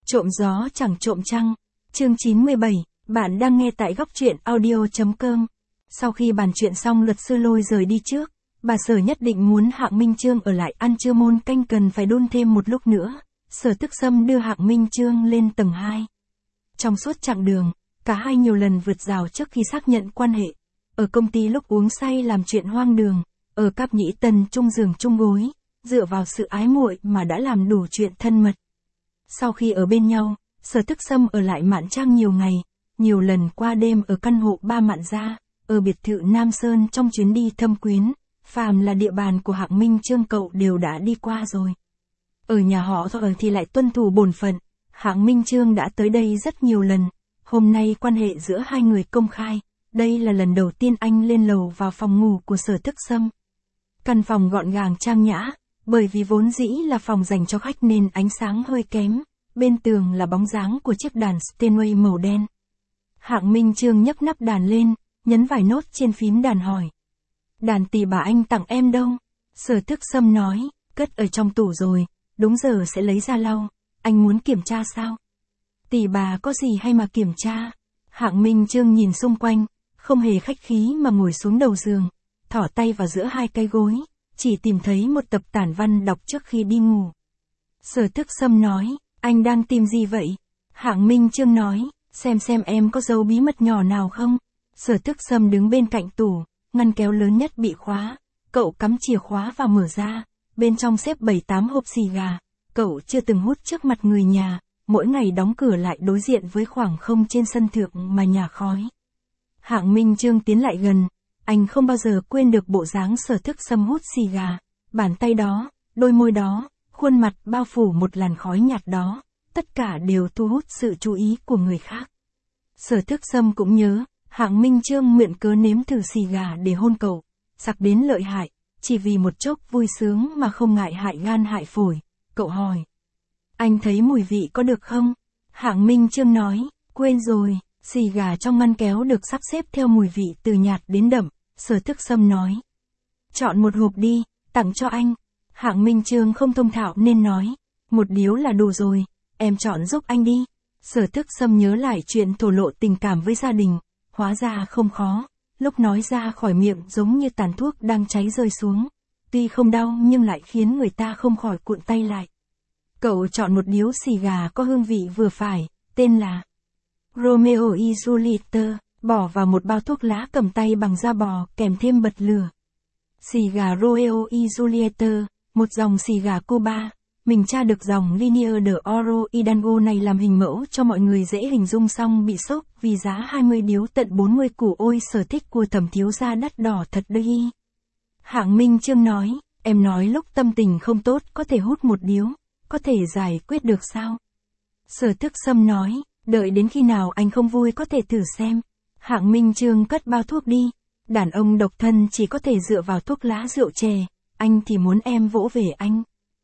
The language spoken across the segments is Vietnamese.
Trộm gió chẳng trộm trăng. Chương 97, bạn đang nghe tại góc truyện audio.com. Sau khi bàn chuyện xong, luật sư Lôi rời đi trước. Bà Sở nhất định muốn Hạng Minh Chương ở lại ăn trưa, môn canh cần phải đun thêm một lúc nữa. Sở Thức Sâm đưa Hạng Minh Chương lên tầng 2. Trong suốt chặng đường, cả hai nhiều lần vượt rào trước khi xác nhận quan hệ. Ở công ty lúc uống say làm chuyện hoang đường, ở Cáp Nhĩ Tân chung giường chung gối, dựa vào sự ái muội mà đã làm đủ chuyện thân mật. Sau khi ở bên nhau, Sở Thức Sâm ở lại Mạn Trang nhiều ngày, nhiều lần qua đêm ở căn hộ ba Mạn Gia, ở biệt thự Nam Sơn trong chuyến đi thâm quyến, phàm là địa bàn của Hạng Minh Chương cậu đều đã đi qua rồi. Ở nhà họ Thọ thì lại tuân thủ bổn phận, Hạng Minh Chương đã tới đây rất nhiều lần, hôm nay quan hệ giữa hai người công khai, đây là lần đầu tiên anh lên lầu vào phòng ngủ của Sở Thức Sâm. Căn phòng gọn gàng trang nhã, bởi vì vốn dĩ là phòng dành cho khách nên ánh sáng hơi kém, bên tường là bóng dáng của chiếc đàn Steinway màu đen. Hạng Minh Chương nhấc nắp đàn lên, nhấn vài nốt trên phím đàn hỏi. Đàn tỳ bà anh tặng em đâu? Sở Thức Sâm nói, cất ở trong tủ rồi, đúng giờ sẽ lấy ra lau, anh muốn kiểm tra sao? Tỳ bà có gì hay mà kiểm tra? Hạng Minh Chương nhìn xung quanh, không hề khách khí mà ngồi xuống đầu giường, thỏ tay vào giữa hai cái gối, chỉ tìm thấy một tập tản văn đọc trước khi đi ngủ. Sở Thức Sâm nói, anh đang tìm gì vậy? Hạng Minh Chương nói, xem em có dấu bí mật nhỏ nào không? Sở Thức Sâm đứng bên cạnh tủ, ngăn kéo lớn nhất bị khóa, cậu cắm chìa khóa và mở ra, bên trong xếp 7-8 hộp xì gà, cậu chưa từng hút trước mặt người nhà, mỗi ngày đóng cửa lại đối diện với khoảng không trên sân thượng mà nhả khói. Hạng Minh Chương tiến lại gần, anh không bao giờ quên được bộ dáng Sở Thức Sâm hút xì gà, bàn tay đó, đôi môi đó, khuôn mặt bao phủ một làn khói nhạt đó, tất cả đều thu hút sự chú ý của người khác. Sở Thức Sâm cũng nhớ, Hạng Minh Chương mượn cớ nếm thử xì gà để hôn cậu, sặc đến lợi hại, chỉ vì một chốc vui sướng mà không ngại hại gan hại phổi. Cậu hỏi, anh thấy mùi vị có được không? Hạng Minh Chương nói, quên rồi, xì gà trong ngăn kéo được sắp xếp theo mùi vị từ nhạt đến đậm. Sở Thức Sâm nói, chọn một hộp đi, tặng cho anh. Hạng Minh Chương không thông thạo nên nói, một điếu là đủ rồi, em chọn giúp anh đi. Sở Thức Sâm nhớ lại chuyện thổ lộ tình cảm với gia đình, hóa ra không khó, lúc nói ra khỏi miệng giống như tàn thuốc đang cháy rơi xuống, tuy không đau nhưng lại khiến người ta không khỏi cuộn tay lại. Cậu chọn một điếu xì gà có hương vị vừa phải, tên là Romeo y Julieta, bỏ vào một bao thuốc lá cầm tay bằng da bò kèm thêm bật lửa. Xì gà Romeo y Julieta, một dòng xì gà Cuba, mình tra được dòng Linier de Oro Hidalgo này làm hình mẫu cho mọi người dễ hình dung, xong bị sốc vì giá 20 điếu tận 40 củ. Ôi sở thích của Thẩm thiếu gia đắt đỏ thật đấy. Hạng Minh Chương nói, em nói lúc tâm tình không tốt có thể hút một điếu, có thể giải quyết được sao? Sở Thức Sâm nói, đợi đến khi nào anh không vui có thể thử xem. Hạng Minh Chương cất bao thuốc đi, đàn ông độc thân chỉ có thể dựa vào thuốc lá rượu chè, anh thì muốn em vỗ về anh.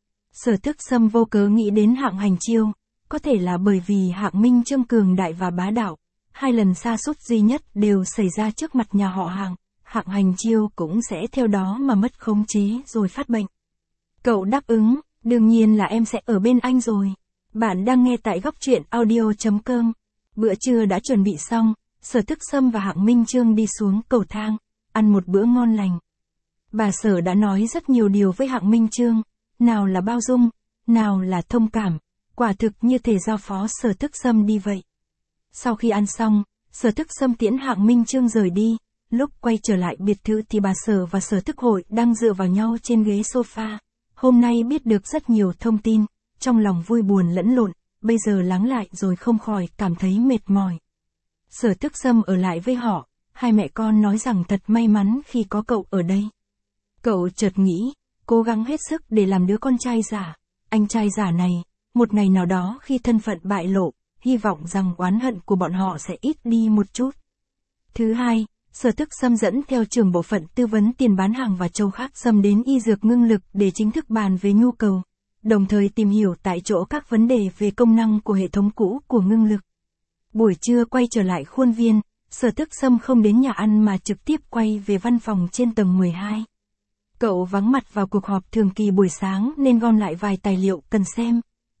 Sở Thức Sâm vô cớ nghĩ đến Hạng Hành Chiêu, có thể là bởi vì Hạng Minh Chương cường đại và bá đạo, hai lần sa sút duy nhất đều xảy ra trước mặt nhà họ Hạng, Hạng Hành Chiêu cũng sẽ theo đó mà mất khống chế rồi phát bệnh. Cậu đáp ứng, đương nhiên là em sẽ ở bên anh rồi. Bạn đang nghe tại góc truyện audio.com. Bữa trưa đã chuẩn bị xong, Sở Thức Sâm và Hạng Minh Chương đi xuống cầu thang, ăn một bữa ngon lành. Bà Sở đã nói rất nhiều điều với Hạng Minh Chương, nào là bao dung, nào là thông cảm, quả thực như thể giao phó Sở Thức Sâm đi vậy. Sau khi ăn xong, Sở Thức Sâm tiễn Hạng Minh Chương rời đi, lúc quay trở lại biệt thự thì bà Sở và Sở Thức Hội đang dựa vào nhau trên ghế sofa. Hôm nay biết được rất nhiều thông tin, trong lòng vui buồn lẫn lộn, bây giờ lắng lại rồi không khỏi cảm thấy mệt mỏi. Sở Thức Sâm ở lại với họ, hai mẹ con nói rằng thật may mắn khi có cậu ở đây. Cậu chợt nghĩ, cố gắng hết sức để làm đứa con trai giả, anh trai giả này, một ngày nào đó khi thân phận bại lộ, hy vọng rằng oán hận của bọn họ sẽ ít đi một chút. Thứ hai, Sở Thức Sâm dẫn theo trưởng bộ phận tư vấn tiền bán hàng và Châu Khắc Sâm đến y dược Ngưng Lực để chính thức bàn về nhu cầu, đồng thời tìm hiểu tại chỗ các vấn đề về công năng của hệ thống cũ của Ngưng Lực. Buổi trưa quay trở lại khuôn viên, Sở Thức Sâm không đến nhà ăn mà trực tiếp quay về văn phòng trên tầng 12. Cậu vắng mặt vào cuộc họp thường kỳ buổi sáng nên gom lại vài tài liệu cần xem,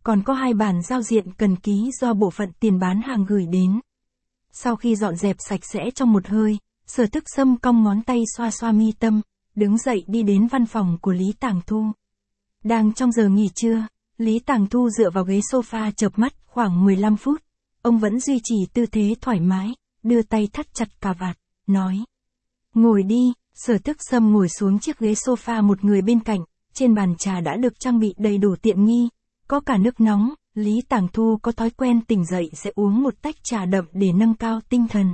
còn có 2 bản giao diện cần ký do bộ phận tiền bán hàng gửi đến. Sau khi dọn dẹp sạch sẽ trong một hơi, Sở Thức Sâm cong ngón tay xoa xoa mi tâm, đứng dậy đi đến văn phòng của Lý Tàng Thu. Đang trong giờ nghỉ trưa, Lý Tàng Thu dựa vào ghế sofa chợp mắt khoảng 15 phút. Ông vẫn duy trì tư thế thoải mái, đưa tay thắt chặt cà vạt, nói. Ngồi đi. Sở Thức Sâm ngồi xuống chiếc ghế sofa một người bên cạnh, trên bàn trà đã được trang bị đầy đủ tiện nghi, có cả nước nóng. Lý Tàng Thu có thói quen tỉnh dậy sẽ uống một tách trà đậm để nâng cao tinh thần.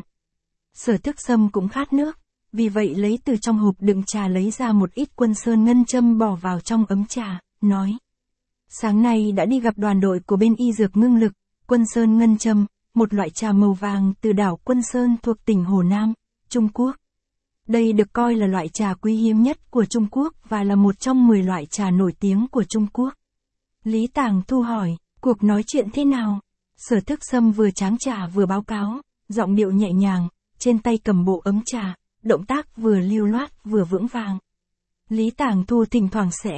Sở Thức Sâm cũng khát nước, vì vậy lấy từ trong hộp đựng trà lấy ra một ít Quân Sơn ngân châm bỏ vào trong ấm trà, nói. Sáng nay đã đi gặp đoàn đội của bên y dược ngưng lực, Quân Sơn ngân châm, một loại trà màu vàng từ đảo Quân Sơn thuộc tỉnh Hồ Nam, Trung Quốc. Đây được coi là loại trà quý hiếm nhất của Trung Quốc và là một trong 10 loại trà nổi tiếng của Trung Quốc. Lý Tàng Thu hỏi, cuộc nói chuyện thế nào? Sở Thức Sâm vừa tráng trà vừa báo cáo, giọng điệu nhẹ nhàng, trên tay cầm bộ ấm trà, động tác vừa lưu loát vừa vững vàng. Lý Tàng Thu thỉnh thoảng sẽ,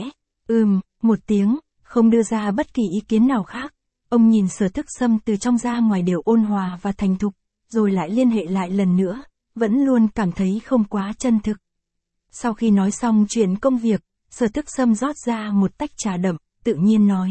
một tiếng, không đưa ra bất kỳ ý kiến nào khác. Ông nhìn Sở Thức Sâm từ trong ra ngoài đều ôn hòa và thành thục, rồi lại liên hệ lại lần nữa, vẫn luôn cảm thấy không quá chân thực. Sau khi nói xong chuyện công việc, Sở Thức Sâm rót ra một tách trà đậm, tự nhiên nói.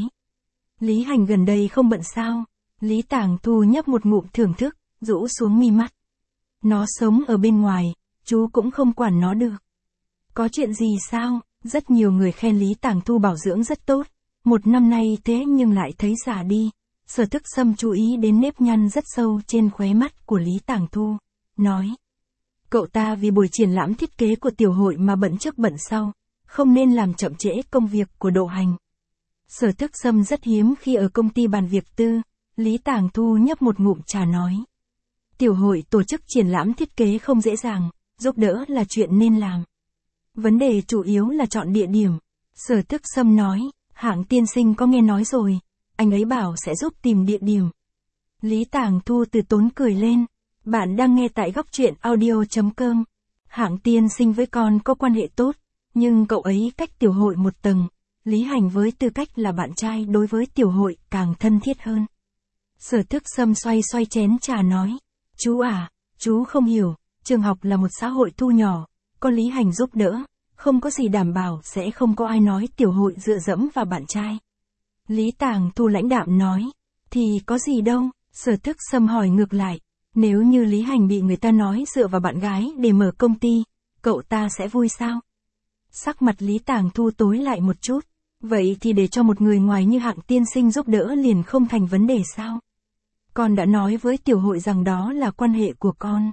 Lý Hành gần đây không bận sao? Lý Tàng Thu nhấp một ngụm thưởng thức, rũ xuống mi mắt. Nó sống ở bên ngoài, chú cũng không quản nó được. Có chuyện gì sao? Rất nhiều người khen Lý Tàng Thu bảo dưỡng rất tốt. 1 năm nay thế nhưng lại thấy già đi. Sở Thức Sâm chú ý đến nếp nhăn rất sâu trên khóe mắt của Lý Tàng Thu, nói. Cậu ta vì buổi triển lãm thiết kế của tiểu hội mà bận trước bận sau, không nên làm chậm trễ công việc của Độ Hành. Sở Thức Sâm rất hiếm khi ở công ty bàn việc tư. Lý Tàng Thu nhấp một ngụm trà nói. Tiểu hội tổ chức triển lãm thiết kế không dễ dàng, giúp đỡ là chuyện nên làm. Vấn đề chủ yếu là chọn địa điểm. Sở Thức Sâm nói, Hạng tiên sinh có nghe nói rồi, anh ấy bảo sẽ giúp tìm địa điểm. Lý Tàng Thu từ tốn cười lên. Bạn đang nghe tại góc truyện audio.com. Hạng tiên sinh với con có quan hệ tốt, nhưng cậu ấy cách tiểu hội một tầng. Lý Hành với tư cách là bạn trai đối với tiểu hội càng thân thiết hơn. Sở Thức Sâm xoay xoay chén trà nói. Chú à, chú không hiểu, trường học là một xã hội thu nhỏ, có Lý Hành giúp đỡ, không có gì đảm bảo sẽ không có ai nói tiểu hội dựa dẫm vào bạn trai. Lý Tàng Thu lãnh đạm nói. Thì có gì đâu? Sở Thức Sâm hỏi ngược lại. Nếu như Lý Hành bị người ta nói dựa vào bạn gái để mở công ty, cậu ta sẽ vui sao? Sắc mặt Lý Tàng Thu tối lại một chút. Vậy thì để cho một người ngoài như Hạng tiên sinh giúp đỡ liền không thành vấn đề sao? Con đã nói với tiểu hội rằng đó là quan hệ của con.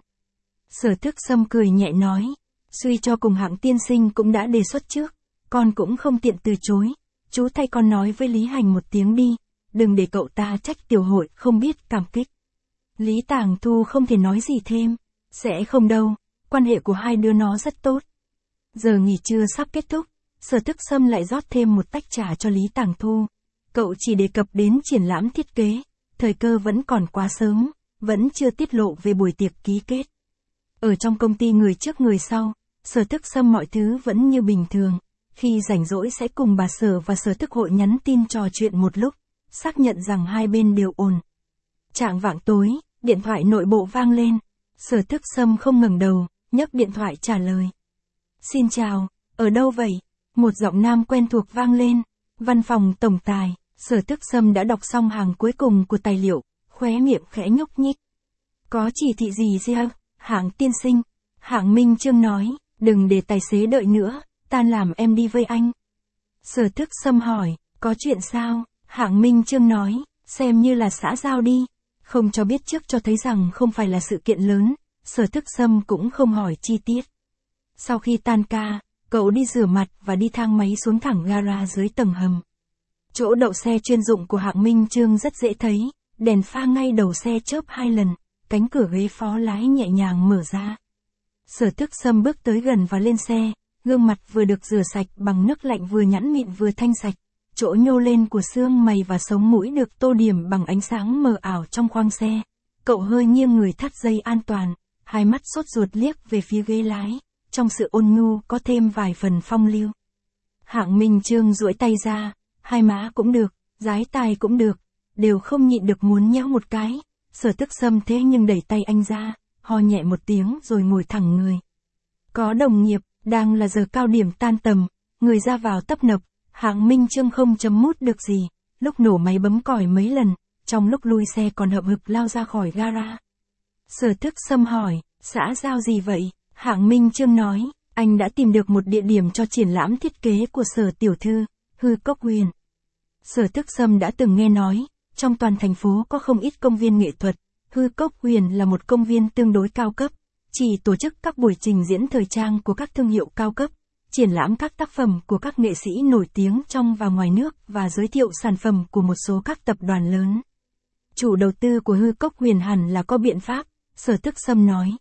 Sở Thức Sâm cười nhẹ nói. Suy cho cùng Hạng tiên sinh cũng đã đề xuất trước, con cũng không tiện từ chối. Chú thay con nói với Lý Hành một tiếng đi, đừng để cậu ta trách tiểu hội không biết cảm kích. Lý Tàng Thu không thể nói gì thêm. Sẽ không đâu, quan hệ của hai đứa nó rất tốt. Giờ nghỉ trưa sắp kết thúc, Sở Thức Sâm lại rót thêm một tách trà cho Lý Tàng Thu. Cậu chỉ đề cập đến triển lãm thiết kế, thời cơ vẫn còn quá sớm, vẫn chưa tiết lộ về buổi tiệc ký kết. Ở trong công ty người trước người sau, Sở Thức Sâm mọi thứ vẫn như bình thường. Khi rảnh rỗi sẽ cùng bà Sở và Sở Thức Hội nhắn tin trò chuyện một lúc, xác nhận rằng hai bên đều ổn. Chạng vạng tối, điện thoại nội bộ vang lên. Sở Thức Sâm không ngẩng đầu, nhấc điện thoại trả lời. Xin chào, ở đâu vậy? Một giọng nam quen thuộc vang lên. Văn phòng tổng tài. Sở Thức Sâm đã đọc xong hàng cuối cùng của tài liệu, khóe miệng khẽ nhúc nhích. Có chỉ thị gì hả? Hạng tiên sinh. Hạng Minh Chương nói, đừng để tài xế đợi nữa, tan làm em đi với anh. Sở Thức Sâm hỏi, có chuyện sao? Hạng Minh Chương nói, xem như là xã giao đi. Không cho biết trước cho thấy rằng không phải là sự kiện lớn, Sở Thức Sâm cũng không hỏi chi tiết. Sau khi tan ca, cậu đi rửa mặt và đi thang máy xuống thẳng gara dưới tầng hầm. Chỗ đậu xe chuyên dụng của Hạng Minh Chương rất dễ thấy, đèn pha ngay đầu xe chớp 2 lần, cánh cửa ghế phó lái nhẹ nhàng mở ra. Sở Thức Sâm bước tới gần và lên xe, gương mặt vừa được rửa sạch bằng nước lạnh vừa nhẵn mịn vừa thanh sạch. Chỗ nhô lên của xương mày và sống mũi được tô điểm bằng ánh sáng mờ ảo trong khoang xe. Cậu hơi nghiêng người thắt dây an toàn, hai mắt sốt ruột liếc về phía ghế lái, trong sự ôn nhu có thêm vài phần phong lưu. Hạng Minh Chương duỗi tay ra, hai má cũng được, Dái tai cũng được, đều không nhịn được muốn nhéo một cái. Sở Tức Sâm thế nhưng đẩy tay anh ra, ho nhẹ một tiếng rồi ngồi thẳng người. Có đồng nghiệp, đang là giờ cao điểm tan tầm, người ra vào tấp nập, Hạng Minh Chương không chấm mút được gì, lúc nổ máy bấm còi mấy lần, trong lúc lui xe còn hậm hực lao ra khỏi gara. Sở Tức Sâm hỏi, xã giao gì vậy? Hạng Minh Chương nói, anh đã tìm được một địa điểm cho triển lãm thiết kế của Sở tiểu thư, Hư Cốc Huyền. Sở Tức Sâm đã từng nghe nói, trong toàn thành phố có không ít công viên nghệ thuật, Hư Cốc Huyền là một công viên tương đối cao cấp, chỉ tổ chức các buổi trình diễn thời trang của các thương hiệu cao cấp, triển lãm các tác phẩm của các nghệ sĩ nổi tiếng trong và ngoài nước và giới thiệu sản phẩm của một số các tập đoàn lớn. Chủ đầu tư của Hư Cốc Huyền hẳn là có biện pháp, Sở Tức Sâm nói.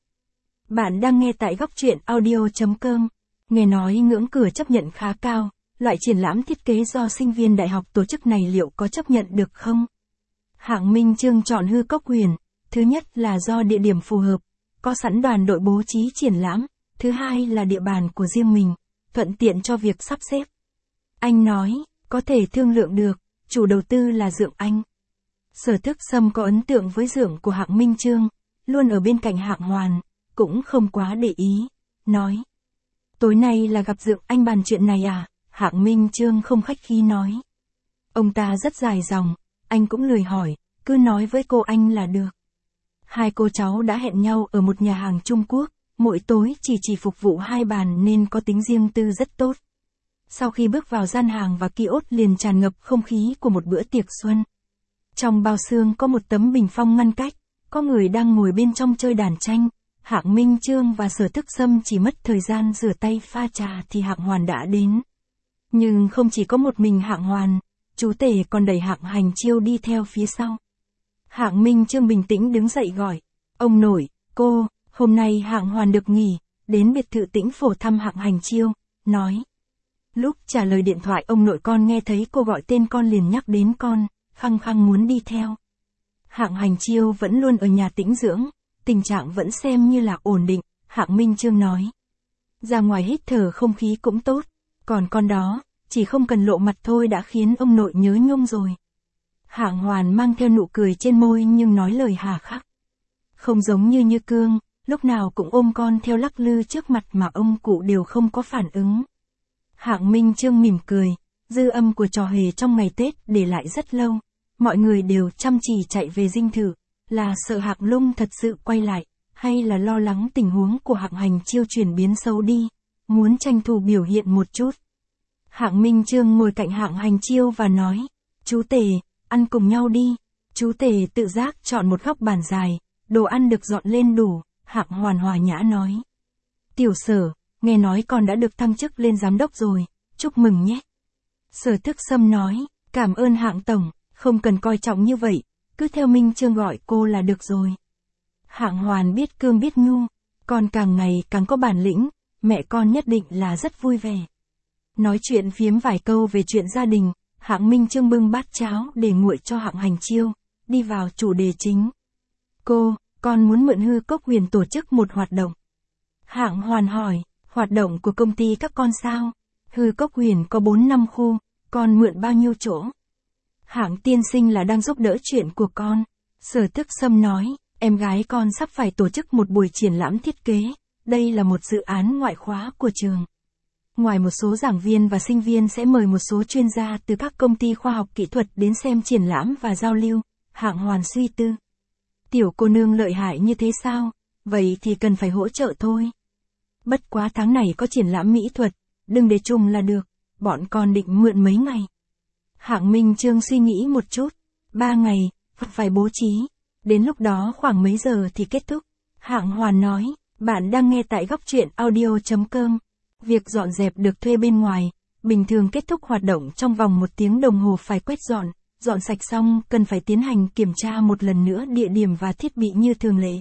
Bạn đang nghe tại góc truyện audio.com. Nghe nói ngưỡng cửa chấp nhận khá cao, loại triển lãm thiết kế do sinh viên đại học tổ chức này liệu có chấp nhận được không? Hạng Minh Chương chọn Hư Cốc Huyền, thứ nhất là do địa điểm phù hợp, có sẵn đoàn đội bố trí triển lãm, thứ hai là địa bàn của riêng mình, thuận tiện cho việc sắp xếp. Anh nói, có thể thương lượng được, chủ đầu tư là Dượng Anh. Sở Tức Sâm có ấn tượng với Dượng của Hạng Minh Chương, luôn ở bên cạnh Hạng Hoàn, cũng không quá để ý, nói. Tối nay là gặp Dượng Anh bàn chuyện này à? Hạng Minh Chương không khách khí nói. Ông ta rất dài dòng, anh cũng lười hỏi, cứ nói với cô anh là được. Hai cô cháu đã hẹn nhau ở một nhà hàng Trung Quốc, mỗi tối chỉ phục vụ hai bàn nên có tính riêng tư rất tốt. Sau khi bước vào gian hàng và kiosk liền tràn ngập không khí của một bữa tiệc xuân. Trong bao xương có một tấm bình phong ngăn cách, có người đang ngồi bên trong chơi đàn tranh. Hạng Minh Chương và Sở Tức Sâm chỉ mất thời gian rửa tay pha trà thì Hạng Hoàn đã đến. Nhưng không chỉ có một mình Hạng Hoàn, chú Tể còn đẩy Hạng Hành Chiêu đi theo phía sau. Hạng Minh Chương bình tĩnh đứng dậy gọi, ông nội, cô, hôm nay Hạng Hoàn được nghỉ, đến biệt thự Tĩnh Phổ thăm Hạng Hành Chiêu, nói. Lúc trả lời điện thoại ông nội con nghe thấy cô gọi tên con liền nhắc đến con, khăng khăng muốn đi theo. Hạng Hành Chiêu vẫn luôn ở nhà tĩnh dưỡng, tình trạng vẫn xem như là ổn định, Hạng Minh Chương nói. Ra ngoài hít thở không khí cũng tốt, còn con đó, chỉ không cần lộ mặt thôi đã khiến ông nội nhớ nhung rồi. Hạng Hoàn mang theo nụ cười trên môi nhưng nói lời hà khắc. Không giống như Cương, lúc nào cũng ôm con theo lắc lư trước mặt mà ông cụ đều không có phản ứng. Hạng Minh Chương mỉm cười, dư âm của trò hề trong ngày Tết để lại rất lâu, mọi người đều chăm chỉ chạy về dinh thự, là sợ Hạng Lung thật sự quay lại, hay là lo lắng tình huống của Hạng Hành Chiêu chuyển biến xấu đi, muốn tranh thủ biểu hiện một chút. Hạng Minh Chương ngồi cạnh Hạng Hành Chiêu và nói, chú Tể, ăn cùng nhau đi. Chú Tể tự giác chọn một góc bàn dài, đồ ăn được dọn lên đủ, Hạng Hoàn hòa nhã nói. Tiểu Sở, nghe nói con đã được thăng chức lên giám đốc rồi, chúc mừng nhé. Sở Tức Sâm nói, cảm ơn Hạng Tổng, không cần coi trọng như vậy, cứ theo Minh Chương gọi cô là được rồi. Hạng Hoàn biết cương biết ngu, con càng ngày càng có bản lĩnh, mẹ con nhất định là rất vui vẻ. Nói chuyện phiếm vài câu về chuyện gia đình, Hạng Minh Chương bưng bát cháo để nguội cho Hạng Hành Chiêu, đi vào chủ đề chính. Cô, con muốn mượn Hư Cốc Huyền tổ chức một hoạt động. Hạng Hoàn hỏi, hoạt động của công ty các con sao? Hư Cốc Huyền có 4-5 khu, con mượn bao nhiêu chỗ? Hạng tiên sinh là đang giúp đỡ chuyện của con. Sở Tức Sâm nói, em gái con sắp phải tổ chức một buổi triển lãm thiết kế, đây là một dự án ngoại khóa của trường. Ngoài một số giảng viên và sinh viên sẽ mời một số chuyên gia từ các công ty khoa học kỹ thuật đến xem triển lãm và giao lưu. Hạng Hoàn suy tư. Tiểu cô nương lợi hại như thế sao? Vậy thì cần phải hỗ trợ thôi. Bất quá tháng này có triển lãm mỹ thuật, đừng để trùng là được, bọn con định mượn mấy ngày. Hạng Minh Chương suy nghĩ một chút, 3 ngày, phải bố trí, đến lúc đó khoảng mấy giờ thì kết thúc. Hạng Hoàn nói, bạn đang nghe tại góc truyện audio.com. Việc dọn dẹp được thuê bên ngoài, bình thường kết thúc hoạt động trong vòng 1 tiếng đồng hồ phải quét dọn sạch xong cần phải tiến hành kiểm tra một lần nữa địa điểm và thiết bị như thường lệ.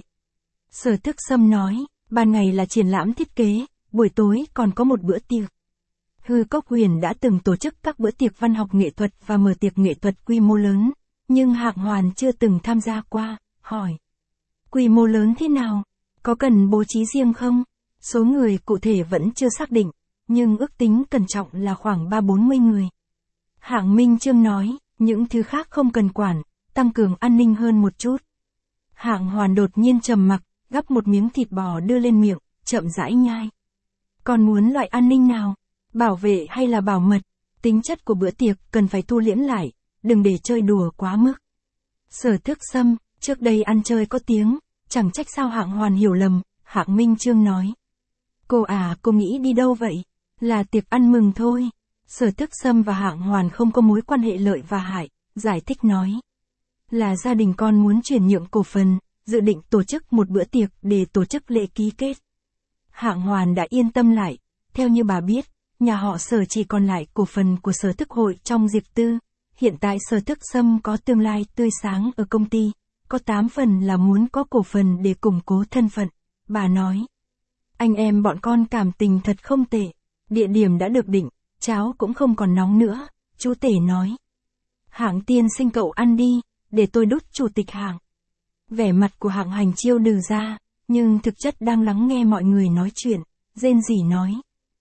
Sở Tức Sâm nói, ban ngày là triển lãm thiết kế, buổi tối còn có một bữa tiệc. Hư Cốc Huyền đã từng tổ chức các bữa tiệc văn học nghệ thuật và mở tiệc nghệ thuật quy mô lớn, nhưng Hạng Hoàn chưa từng tham gia qua, hỏi. Quy mô lớn thế nào? Có cần bố trí riêng không? Số người cụ thể vẫn chưa xác định, nhưng ước tính cẩn trọng là khoảng 30-40 người. Hạng Minh Chương nói, những thứ khác không cần quản, tăng cường an ninh hơn một chút. Hạng Hoàn đột nhiên trầm mặc, gắp một miếng thịt bò đưa lên miệng, chậm rãi nhai. Còn muốn loại an ninh nào? Bảo vệ hay là bảo mật? Tính chất của bữa tiệc cần phải thu liễm lại, đừng để chơi đùa quá mức. Sở Thức Sâm, trước đây ăn chơi có tiếng, chẳng trách sao Hạng Hoàn hiểu lầm, Hạng Minh Chương nói. Cô nghĩ đi đâu vậy? Là tiệc ăn mừng thôi. Sở Thức Sâm và Hạng Hoàn không có mối quan hệ lợi và hại, giải thích nói. Là gia đình con muốn chuyển nhượng cổ phần, dự định tổ chức một bữa tiệc để tổ chức lễ ký kết. Hạng Hoàn đã yên tâm lại, theo như bà biết, nhà họ Sở chỉ còn lại cổ phần của Sở Thức Hội trong Diệp Tư. Hiện tại Sở Thức Sâm có tương lai tươi sáng ở công ty, có 8 phần là muốn có cổ phần để củng cố thân phận. Bà nói, anh em bọn con cảm tình thật không tệ, địa điểm đã được định, cháo cũng không còn nóng nữa, chú Tể nói. Hạng tiên sinh cậu ăn đi, để tôi đút chủ tịch Hạng. Vẻ mặt của Hạng Hành Chiêu đừ ra, nhưng thực chất đang lắng nghe mọi người nói chuyện, rên rỉ nói.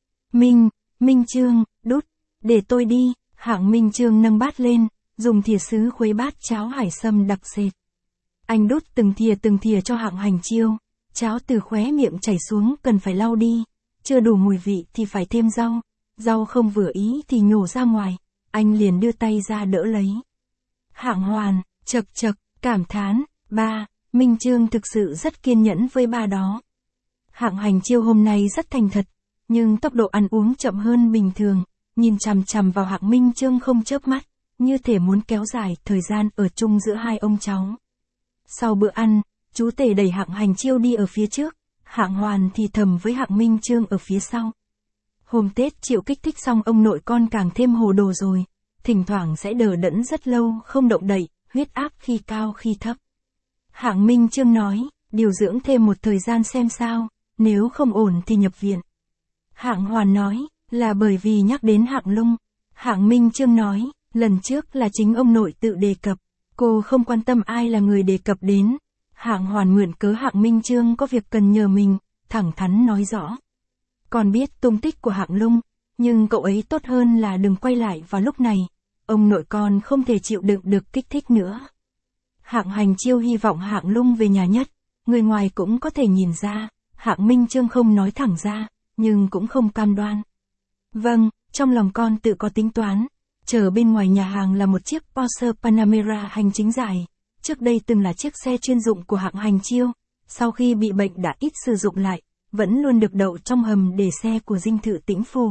Minh Chương, đút, để tôi đi. Hạng Minh Chương nâng bát lên, dùng thìa sứ khuấy bát cháo hải sâm đặc sệt. Anh đút từng thìa cho Hạng Hành Chiêu, cháo từ khóe miệng chảy xuống cần phải lau đi, chưa đủ mùi vị thì phải thêm rau, rau không vừa ý thì nhổ ra ngoài, anh liền đưa tay ra đỡ lấy. Hạng Hoàn, chậc, cảm thán, ba, Minh Chương thực sự rất kiên nhẫn với ba đó. Hạng Hành Chiêu hôm nay rất thành thật, nhưng tốc độ ăn uống chậm hơn bình thường, nhìn chằm chằm vào Hạng Minh Chương không chớp mắt, như thể muốn kéo dài thời gian ở chung giữa hai ông cháu. Sau bữa ăn, chú Tể đẩy Hạng Hành Chiêu đi ở phía trước, Hạng Hoàn thì thầm với Hạng Minh Chương ở phía sau. Hôm Tết chịu kích thích xong ông nội con càng thêm hồ đồ rồi, thỉnh thoảng sẽ đờ đẫn rất lâu không động đậy, huyết áp khi cao khi thấp. Hạng Minh Chương nói, điều dưỡng thêm một thời gian xem sao, nếu không ổn thì nhập viện. Hạng Hoàn nói, là bởi vì nhắc đến Hạng Lung. Hạng Minh Chương nói, lần trước là chính ông nội tự đề cập, cô không quan tâm ai là người đề cập đến. Hạng Hoàn mượn cớ Hạng Minh Chương có việc cần nhờ mình, thẳng thắn nói rõ. Còn biết tung tích của Hạng Lung, nhưng cậu ấy tốt hơn là đừng quay lại vào lúc này, ông nội con không thể chịu đựng được kích thích nữa. Hạng Hành Chiêu hy vọng Hạng Lung về nhà nhất, người ngoài cũng có thể nhìn ra, Hạng Minh Chương không nói thẳng ra, nhưng cũng không cam đoan. Vâng, trong lòng con tự có tính toán, chờ bên ngoài nhà hàng là một chiếc Porsche Panamera hành chính dài, trước đây từng là chiếc xe chuyên dụng của Hạng Hành Chiêu, sau khi bị bệnh đã ít sử dụng lại, vẫn luôn được đậu trong hầm để xe của dinh thự Tĩnh Phủ.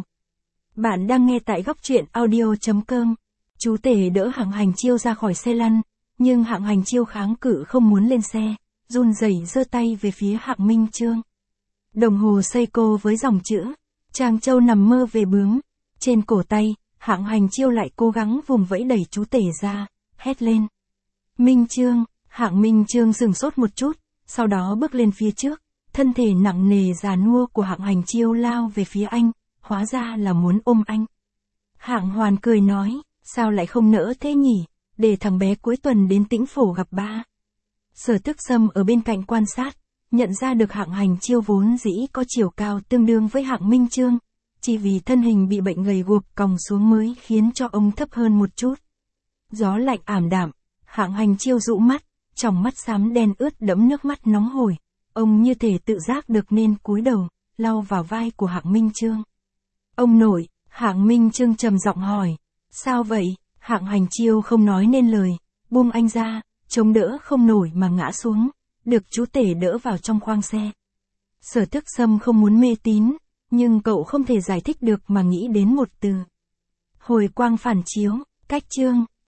Bạn đang nghe tại góc truyện audio.com. Chú Tể đỡ Hạng Hành Chiêu ra khỏi xe lăn, nhưng Hạng Hành Chiêu kháng cự không muốn lên xe, run rẩy giơ tay về phía Hạng Minh Chương. Đồng hồ Seiko với dòng chữ Tràng Châu nằm mơ về bướm. Trên cổ tay, Hạng Hành Chiêu lại cố gắng vùng vẫy đẩy chú Tể ra, hét lên. Minh Chương, Hạng Minh Chương sửng sốt một chút, sau đó bước lên phía trước, thân thể nặng nề già nua của Hạng Hành Chiêu lao về phía anh, hóa ra là muốn ôm anh. Hạng Hoàn cười nói, sao lại không nỡ thế nhỉ, để thằng bé cuối tuần đến Tĩnh Phủ gặp ba. Sở Thức Sâm ở bên cạnh quan sát, nhận ra được Hạng Hành Chiêu vốn dĩ có chiều cao tương đương với Hạng Minh Chương, chỉ vì thân hình bị bệnh gầy guộc còng xuống mới khiến cho ông thấp hơn một chút. Gió lạnh ảm đạm, Hạng Hành Chiêu dụ mắt, tròng mắt xám đen ướt đẫm nước mắt nóng hổi, ông như thể tự giác được nên cúi đầu, lau vào vai của Hạng Minh Chương. Ông nội, Hạng Minh Chương trầm giọng hỏi, sao vậy? Hạng Hành Chiêu không nói nên lời, buông anh ra, chống đỡ không nổi mà ngã xuống, được chú Tể đỡ vào trong khoang xe. Sở Thức Sâm không muốn mê tín, nhưng cậu không thể giải thích được mà nghĩ đến một từ. Hồi quang phản chiếu, cách chương.